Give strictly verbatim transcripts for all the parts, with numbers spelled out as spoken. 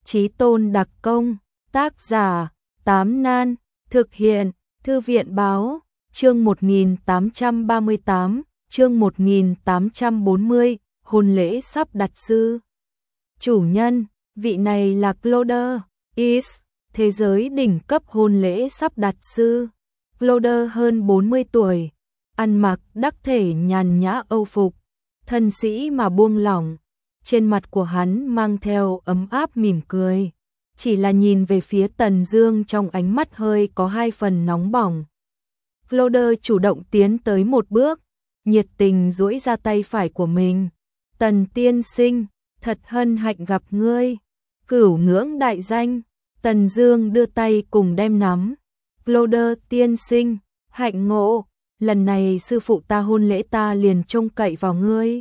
Chí tôn đặc công, tác giả, Tám Nan, thực hiện, Thư viện báo, chương một nghìn tám trăm ba mươi tám, chương một nghìn tám trăm bốn mươi, hôn lễ sắp đặt sư. Chủ nhân, vị này là Claude Is, thế giới đỉnh cấp hôn lễ sắp đặt sư. Claude hơn bốn mươi tuổi, ăn mặc đắc thể nhàn nhã âu phục, thân sĩ mà buông lỏng, trên mặt của hắn mang theo ấm áp mỉm cười. Chỉ là nhìn về phía Tần Dương trong ánh mắt hơi có hai phần nóng bỏng. Claude chủ động tiến tới một bước, nhiệt tình duỗi ra tay phải của mình. Tần tiên sinh, thật hân hạnh gặp ngươi. Cửu ngưỡng đại danh. Tần Dương đưa tay cùng đem nắm. Claude tiên sinh, hạnh ngộ, lần này sư phụ ta hôn lễ ta liền trông cậy vào ngươi.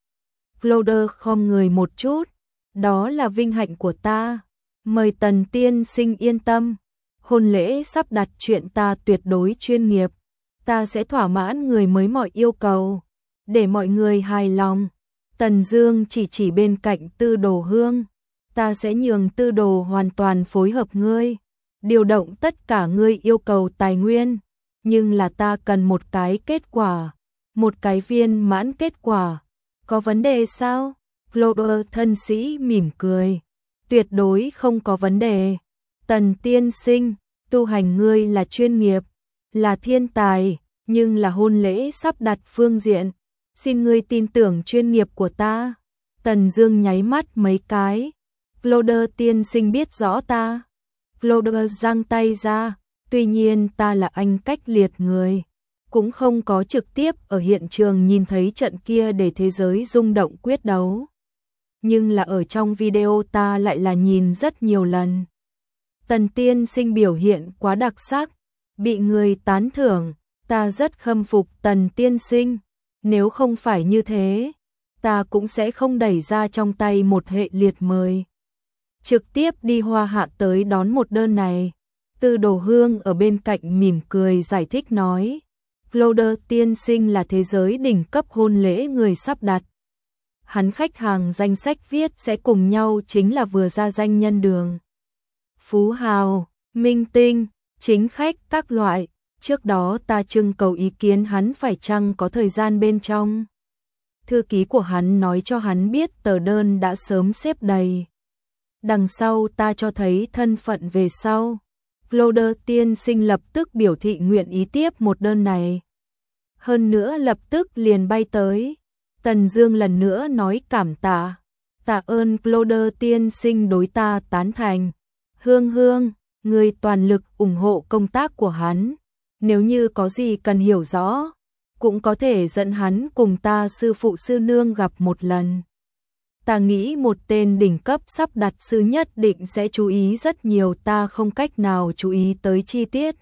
Claude khom người một chút, đó là vinh hạnh của ta. Mời Tần tiên sinh yên tâm, hôn lễ sắp đặt chuyện ta tuyệt đối chuyên nghiệp, ta sẽ thỏa mãn người mới mọi yêu cầu, để mọi người hài lòng. Tần Dương chỉ chỉ bên cạnh Tư Đồ Hương, ta sẽ nhường Tư Đồ hoàn toàn phối hợp ngươi, điều động tất cả ngươi yêu cầu tài nguyên, nhưng là ta cần một cái kết quả, một cái viên mãn kết quả. Có vấn đề sao? Claude thân sĩ mỉm cười. Tuyệt đối không có vấn đề. Tần tiên sinh, tu hành ngươi là chuyên nghiệp, là thiên tài, nhưng là hôn lễ sắp đặt phương diện, xin ngươi tin tưởng chuyên nghiệp của ta. Tần Dương nháy mắt mấy cái. Claude tiên sinh biết rõ ta. Claude giang tay ra, tuy nhiên ta là anh cách liệt người, cũng không có trực tiếp ở hiện trường nhìn thấy trận kia để thế giới rung động quyết đấu. Nhưng là ở trong video ta lại là nhìn rất nhiều lần. Tần tiên sinh biểu hiện quá đặc sắc, bị người tán thưởng, ta rất khâm phục Tần tiên sinh, nếu không phải như thế, ta cũng sẽ không đẩy ra trong tay một hệ liệt mời. Trực tiếp đi Hoa Hạ tới đón một đơn này. Tư Đồ Hương ở bên cạnh mỉm cười giải thích nói, Claude tiên sinh là thế giới đỉnh cấp hôn lễ người sắp đặt. Hắn khách hàng danh sách viết sẽ cùng nhau chính là vừa ra danh nhân đường, phú hào, minh tinh, chính khách các loại. Trước đó ta trưng cầu ý kiến hắn phải chăng có thời gian bên trong. Thư ký của hắn nói cho hắn biết tờ đơn đã sớm xếp đầy. Đằng sau ta cho thấy thân phận về sau. Claude tiên sinh lập tức biểu thị nguyện ý tiếp một đơn này. Hơn nữa lập tức liền bay tới. Tần Dương lần nữa nói cảm tạ. Tạ ơn Claude tiên sinh đối ta tán thành. Hương Hương, người toàn lực ủng hộ công tác của hắn. Nếu như có gì cần hiểu rõ, cũng có thể dẫn hắn cùng ta sư phụ sư nương gặp một lần. Ta nghĩ một tên đỉnh cấp sắp đặt sư nhất định sẽ chú ý rất nhiều ta không cách nào chú ý tới chi tiết.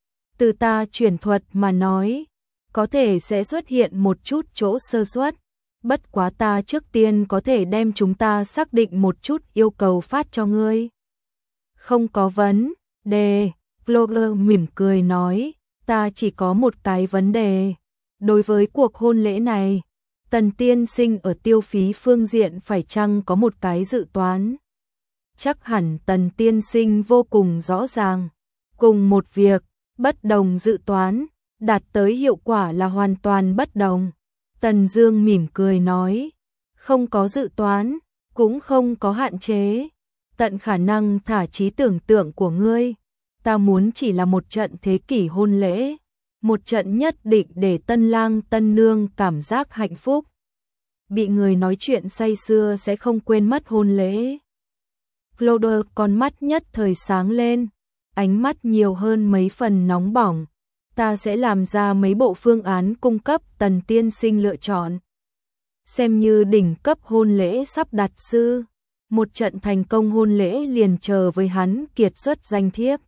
Từ ta chuyển thuật mà nói, có thể sẽ xuất hiện một chút chỗ sơ suất. Bất quá ta trước tiên có thể đem chúng ta xác định một chút yêu cầu phát cho ngươi. Không có vấn đề, Claude mỉm cười nói, ta chỉ có một cái vấn đề. Đối với cuộc hôn lễ này, Tần tiên sinh ở tiêu phí phương diện phải chăng có một cái dự toán? Chắc hẳn Tần tiên sinh vô cùng rõ ràng. Cùng một việc, bất đồng dự toán, đạt tới hiệu quả là hoàn toàn bất đồng. Tần Dương mỉm cười nói, không có dự toán, cũng không có hạn chế, tận khả năng thả trí tưởng tượng của ngươi. Ta muốn chỉ là một trận thế kỷ hôn lễ, một trận nhất định để tân lang tân nương cảm giác hạnh phúc. Bị người nói chuyện say sưa sẽ không quên mất hôn lễ. Claude con mắt nhất thời sáng lên, ánh mắt nhiều hơn mấy phần nóng bỏng. Ta sẽ làm ra mấy bộ phương án cung cấp Tần tiên sinh lựa chọn. Xem như đỉnh cấp hôn lễ sắp đặt sư, một trận thành công hôn lễ liền chờ với hắn kiệt xuất danh thiếp.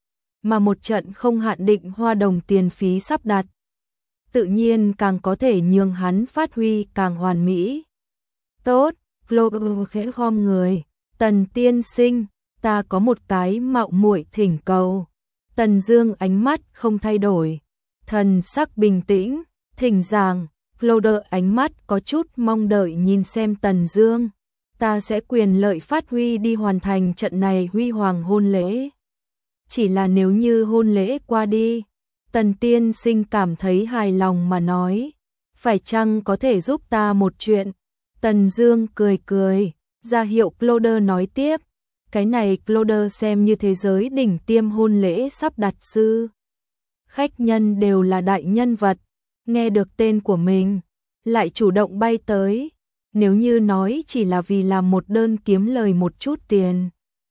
Mà một trận không hạn định hoa đồng tiền phí sắp đặt, tự nhiên càng có thể nhường hắn phát huy càng hoàn mỹ. Tốt, Claude khẽ khom người, Tần tiên sinh, ta có một cái mạo muội thỉnh cầu. Tần Dương ánh mắt không thay đổi, thần sắc bình tĩnh, thỉnh giảng. Claude ánh mắt có chút mong đợi nhìn xem Tần Dương. ta sẽ quyền lợi phát huy đi hoàn thành trận này huy hoàng hôn lễ. Chỉ là nếu như hôn lễ qua đi, Tần tiên sinh cảm thấy hài lòng mà nói, phải chăng có thể giúp ta một chuyện? Tần Dương cười cười, ra hiệu Claude nói tiếp, cái này Claude xem như thế giới đỉnh tiêm hôn lễ sắp đặt sư. Khách nhân đều là đại nhân vật, nghe được tên của mình, lại chủ động bay tới, nếu như nói chỉ là vì làm một đơn kiếm lời một chút tiền.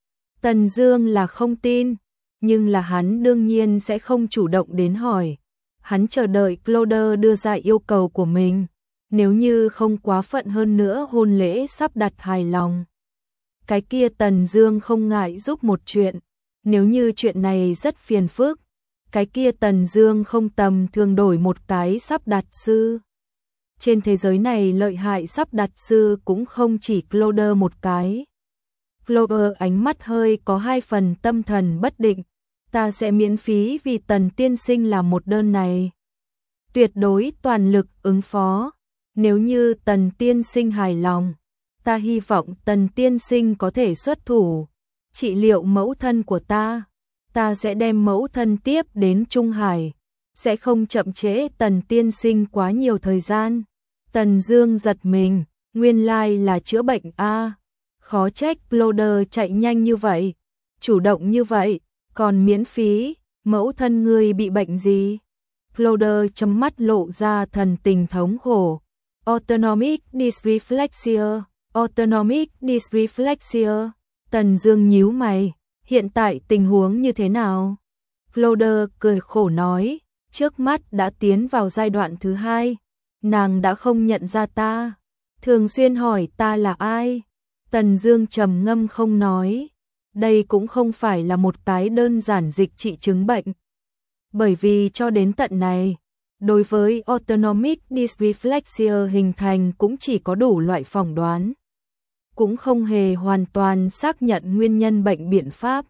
Tần Dương là không tin, nhưng là hắn đương nhiên sẽ không chủ động đến hỏi. Hắn chờ đợi Claude đưa ra yêu cầu của mình, nếu như không quá phận hơn nữa hôn lễ sắp đặt hài lòng. Cái kia Tần Dương không ngại giúp một chuyện, nếu như chuyện này rất phiền phức, cái kia Tần Dương không tầm thường đổi một cái sắp đặt sư. Trên thế giới này lợi hại sắp đặt sư cũng không chỉ Claude một cái. Claude ánh mắt hơi có hai phần tâm thần bất định, ta sẽ miễn phí vì Tần tiên sinh làm một đơn này. Tuyệt đối toàn lực ứng phó, nếu như Tần tiên sinh hài lòng, ta hy vọng Tần tiên sinh có thể xuất thủ, trị liệu mẫu thân của ta, ta sẽ đem mẫu thân tiếp đến Trung Hải, sẽ không chậm trễ Tần tiên sinh quá nhiều thời gian. Tần Dương giật mình, nguyên lai là chữa bệnh a, khó trách Claude chạy nhanh như vậy, chủ động như vậy, còn miễn phí, mẫu thân ngươi bị bệnh gì? Claude chấm mắt lộ ra thần tình thống khổ. Autonomic dysreflexia, autonomic dysreflexia. Tần Dương nhíu mày, hiện tại tình huống như thế nào? Claude cười khổ nói, trước mắt đã tiến vào giai đoạn thứ hai, nàng đã không nhận ra ta, thường xuyên hỏi ta là ai. Tần Dương trầm ngâm không nói, đây cũng không phải là một cái đơn giản dịch trị chứng bệnh. Bởi vì cho đến tận này, đối với autonomic dysreflexia hình thành cũng chỉ có đủ loại phỏng đoán, cũng không hề hoàn toàn xác nhận nguyên nhân bệnh biện pháp.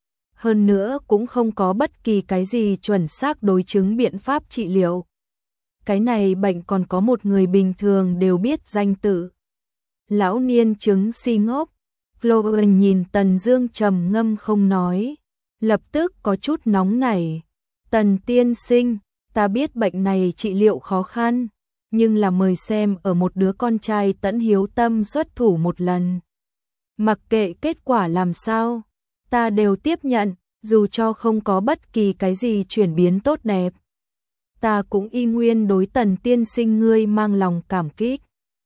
Hơn nữa cũng không có bất kỳ cái gì chuẩn xác đối chứng biện pháp trị liệu. Cái này bệnh còn có một người bình thường đều biết danh tự. Lão niên chứng si ngốc. Claude nhìn Tần Dương trầm ngâm không nói, lập tức có chút nóng nảy. Tần tiên sinh, ta biết bệnh này trị liệu khó khăn, nhưng là mời xem ở một đứa con trai tẫn hiếu tâm xuất thủ một lần. Mặc kệ kết quả làm sao, ta đều tiếp nhận, dù cho không có bất kỳ cái gì chuyển biến tốt đẹp. Ta cũng y nguyên đối Tần tiên sinh ngươi mang lòng cảm kích.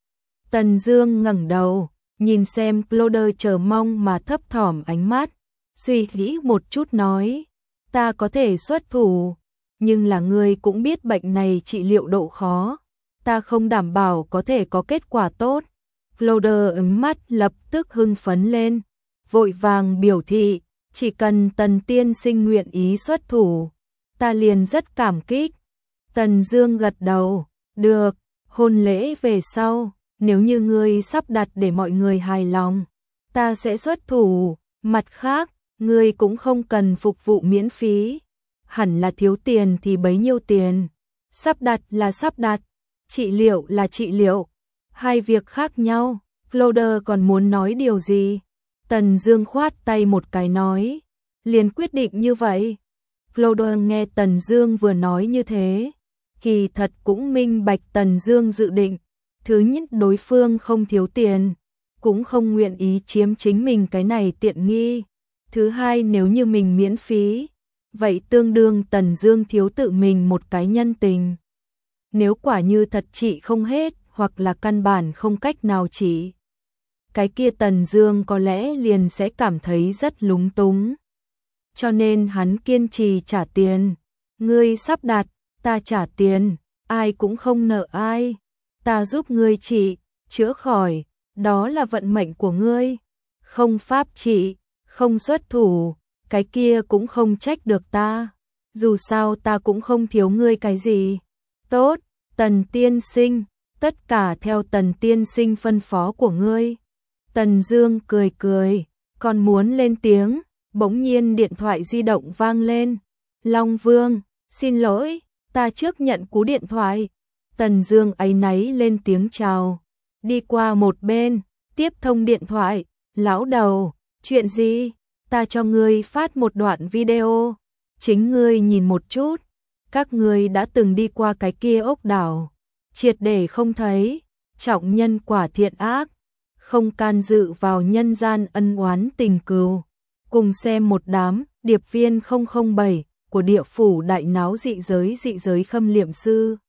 Tần Dương ngẩng đầu, nhìn xem Claude chờ mong mà thấp thỏm ánh mắt, suy nghĩ một chút nói, ta có thể xuất thủ, nhưng là ngươi cũng biết bệnh này trị liệu độ khó, ta không đảm bảo có thể có kết quả tốt. Claude ánh mắt lập tức hưng phấn lên, vội vàng biểu thị, chỉ cần Tần tiên sinh nguyện ý xuất thủ, ta liền rất cảm kích. Tần Dương gật đầu, được, hôn lễ về sau, nếu như ngươi sắp đặt để mọi người hài lòng, ta sẽ xuất thủ, mặt khác, ngươi cũng không cần phục vụ miễn phí, hẳn là thiếu tiền thì bấy nhiêu tiền, sắp đặt là sắp đặt, trị liệu là trị liệu, hai việc khác nhau. Claude còn muốn nói điều gì? Tần Dương khoát tay một cái nói, liền quyết định như vậy. Claude nghe Tần Dương vừa nói như thế, kỳ thật cũng minh bạch Tần Dương dự định. Thứ nhất, đối phương không thiếu tiền, cũng không nguyện ý chiếm chính mình cái này tiện nghi. Thứ hai, nếu như mình miễn phí, vậy tương đương Tần Dương thiếu tự mình một cái nhân tình. Nếu quả như thật trị không hết, hoặc là căn bản không cách nào trị, cái kia Tần Dương có lẽ liền sẽ cảm thấy rất lúng túng. Cho nên hắn kiên trì trả tiền. Ngươi sắp đặt, ta trả tiền, ai cũng không nợ ai. Ta giúp ngươi trị, chữa khỏi, đó là vận mệnh của ngươi. Không pháp trị, không xuất thủ, cái kia cũng không trách được ta. Dù sao ta cũng không thiếu ngươi cái gì. Tốt, Tần tiên sinh, tất cả theo Tần tiên sinh phân phó của ngươi. Tần Dương cười cười, còn muốn lên tiếng, bỗng nhiên điện thoại di động vang lên. Long Vương, xin lỗi, ta trước nhận cú điện thoại. Tần Dương áy náy lên tiếng chào, đi qua một bên, Tiếp thông điện thoại, lão đầu, chuyện gì? Ta cho ngươi phát một đoạn video, chính ngươi nhìn một chút, các ngươi đã từng đi qua cái kia ốc đảo, triệt để không thấy, trọng nhân quả thiện ác, không can dự vào nhân gian ân oán tình cừu. Cùng xem một đám điệp viên không không bảy của địa phủ đại náo dị giới dị giới khâm liệm sư.